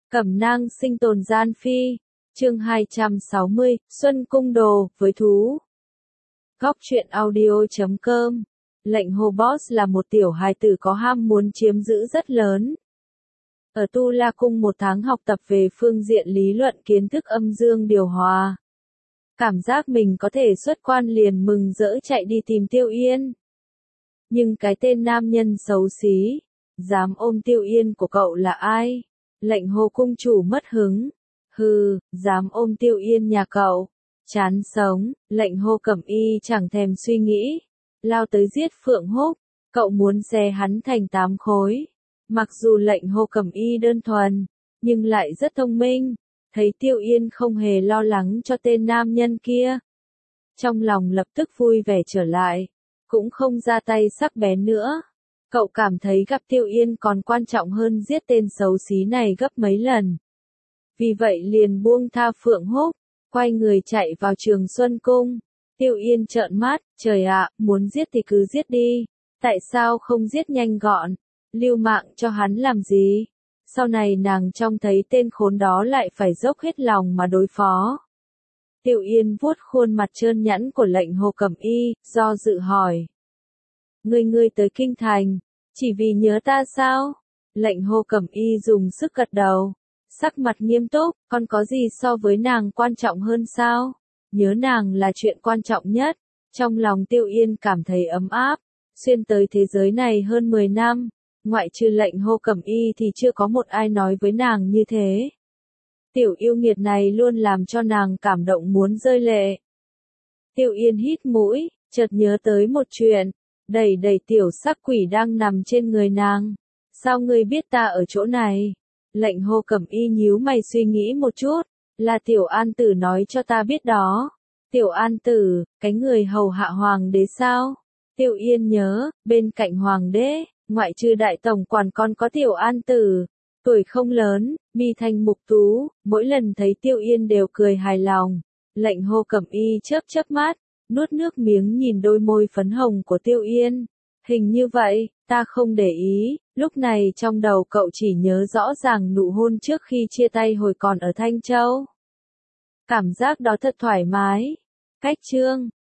Cẩm nang sinh tồn gian phi. Chương 260, Xuân cung đồ, với thú. Góc truyện audio.com. Lệnh hồ boss là một tiểu hài tử có ham muốn chiếm giữ rất lớn. Ở Tu La Cung 1 tháng học tập về phương diện lý luận kiến thức âm dương điều hòa. Cảm giác mình có thể xuất quan liền mừng rỡ chạy đi tìm Tiêu Yên. Nhưng cái tên nam nhân xấu xí, dám ôm Tiêu Yên của cậu là ai? Lệnh hồ cung chủ mất hứng. Hừ, dám ôm Tiêu Yên nhà cậu. Chán sống, lệnh hồ Cẩm Y chẳng thèm suy nghĩ. Lao tới giết Phượng Húc, cậu muốn xé hắn thành 8 khối. Mặc dù lệnh hồ Cẩm Y đơn thuần, nhưng lại rất thông minh. Thấy Tiêu Yên không hề lo lắng cho tên nam nhân kia. Trong lòng lập tức vui vẻ trở lại, cũng không ra tay sắc bén nữa. Cậu cảm thấy gặp Tiêu Yên còn quan trọng hơn giết tên xấu xí này gấp mấy lần. Vì vậy liền buông tha Phượng Húc, quay người chạy vào Trường Xuân Cung. Tiêu Yên trợn mắt, trời ạ, muốn giết thì cứ giết đi, tại sao không giết nhanh gọn, lưu mạng cho hắn làm gì? Sau này nàng trông thấy tên khốn đó lại phải dốc hết lòng mà đối phó. Tiêu Yên vuốt khuôn mặt trơn nhẵn của lệnh hồ Cẩm Y, do dự hỏi. Ngươi tới kinh thành, chỉ vì nhớ ta sao? Lệnh hồ Cẩm Y dùng sức gật đầu, sắc mặt nghiêm túc, còn có gì so với nàng quan trọng hơn sao? Nhớ nàng là chuyện quan trọng nhất. Trong lòng Tiêu Yên cảm thấy ấm áp, xuyên tới thế giới này hơn 10 năm, ngoại trừ lệnh hồ Cẩm Y thì chưa có một ai nói với nàng như thế. Tiểu yêu nghiệt này luôn làm cho nàng cảm động muốn rơi lệ. Tiêu Yên hít mũi, chợt nhớ tới một chuyện, đẩy tiểu sắc quỷ đang nằm trên người nàng. Sao ngươi biết ta ở chỗ này? Lệnh hồ Cẩm Y nhíu mày suy nghĩ một chút, là Tiểu An Tử nói cho ta biết đó. Tiểu An Tử, cái người hầu hạ hoàng đế sao? Tiêu Yên nhớ, bên cạnh hoàng đế, ngoại trừ đại tổng quản còn có Tiểu An Tử. Tuổi không lớn, mi thanh mục tú, mỗi lần thấy Tiêu Yên đều cười hài lòng. Lệnh hồ Cẩm Y chớp mắt, nuốt nước miếng nhìn đôi môi phấn hồng của Tiêu Yên. Hình như vậy, ta không để ý, lúc này trong đầu cậu chỉ nhớ rõ ràng nụ hôn trước khi chia tay hồi còn ở Thanh Châu. Cảm giác đó thật thoải mái. Cách chương